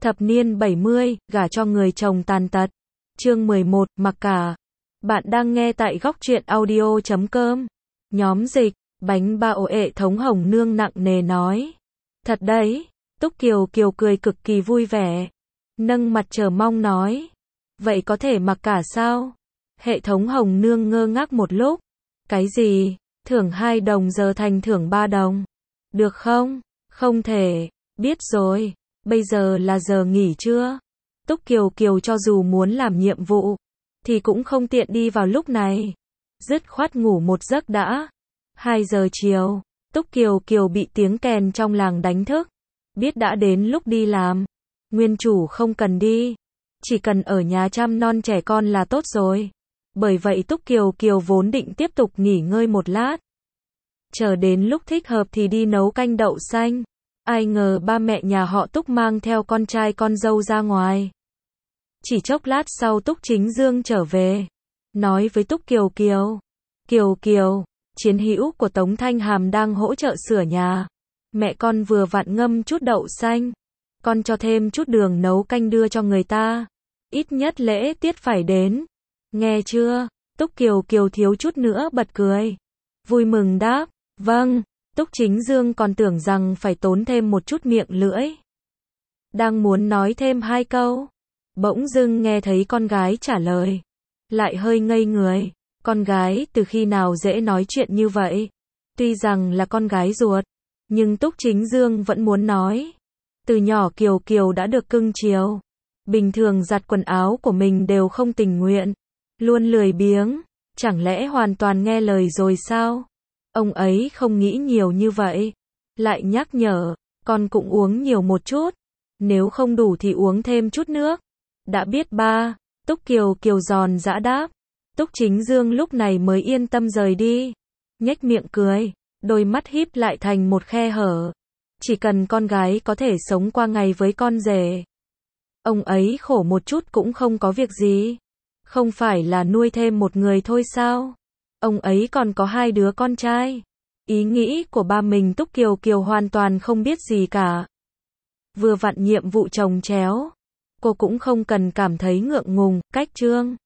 Thập niên 70, gả cho người chồng tàn tật. Chương 11, mặc cả. Bạn đang nghe tại góc truyện audio.com. Nhóm dịch, bánh bao hệ thống Hồng Nương nặng nề nói. Thật đấy, Túc Kiều Kiều cười cực kỳ vui vẻ. Nâng mặt chờ mong nói. Vậy có thể mặc cả sao? Hệ thống Hồng Nương ngơ ngác một lúc. Cái gì? Thưởng 2 đồng giờ thành thưởng 3 đồng. Được không? Không thể. Biết rồi. Bây giờ là giờ nghỉ trưa. Túc Kiều Kiều cho dù muốn làm nhiệm vụ, thì cũng không tiện đi vào lúc này. Dứt khoát ngủ một giấc đã. 2 giờ chiều, Túc Kiều Kiều bị tiếng kèn trong làng đánh thức. Biết đã đến lúc đi làm. Nguyên chủ không cần đi. Chỉ cần ở nhà chăm non trẻ con là tốt rồi. Bởi vậy Túc Kiều Kiều vốn định tiếp tục nghỉ ngơi một lát. Chờ đến lúc thích hợp thì đi nấu canh đậu xanh. Ai ngờ ba mẹ nhà họ Túc mang theo con trai con dâu ra ngoài. Chỉ chốc lát sau Túc Chính Dương trở về. Nói với Túc Kiều Kiều. Kiều Kiều, chiến hữu của Tống Thanh Hàm đang hỗ trợ sửa nhà. Mẹ con vừa vặn ngâm chút đậu xanh. Con cho thêm chút đường nấu canh đưa cho người ta. Ít nhất lễ tiết phải đến. Nghe chưa? Túc Kiều Kiều thiếu chút nữa bật cười. Vui mừng đáp. Vâng. Túc Chính Dương còn tưởng rằng phải tốn thêm một chút miệng lưỡi. Đang muốn nói thêm 2 câu. Bỗng dưng nghe thấy con gái trả lời. Lại hơi ngây người. Con gái từ khi nào dễ nói chuyện như vậy? Tuy rằng là con gái ruột, nhưng Túc Chính Dương vẫn muốn nói. Từ nhỏ Kiều Kiều đã được cưng chiều. Bình thường giặt quần áo của mình đều không tình nguyện. Luôn lười biếng. Chẳng lẽ hoàn toàn nghe lời rồi sao? Ông ấy không nghĩ nhiều như vậy. Lại nhắc nhở, con cũng uống nhiều một chút. Nếu không đủ thì uống thêm chút nước. Đã biết ba. Túc Kiều Kiều giòn giã đáp. Túc Chính Dương lúc này mới yên tâm rời đi. Nhếch miệng cười, đôi mắt híp lại thành một khe hở. Chỉ cần con gái có thể sống qua ngày với con rể, ông ấy khổ một chút cũng không có việc gì. Không phải là nuôi thêm một người thôi sao? Ông ấy còn có 2 đứa con trai. Ý nghĩ của ba mình Túc Kiều Kiều hoàn toàn không biết gì cả. Vừa vặn nhiệm vụ chồng chéo. Cô cũng không cần cảm thấy ngượng ngùng, cách trương.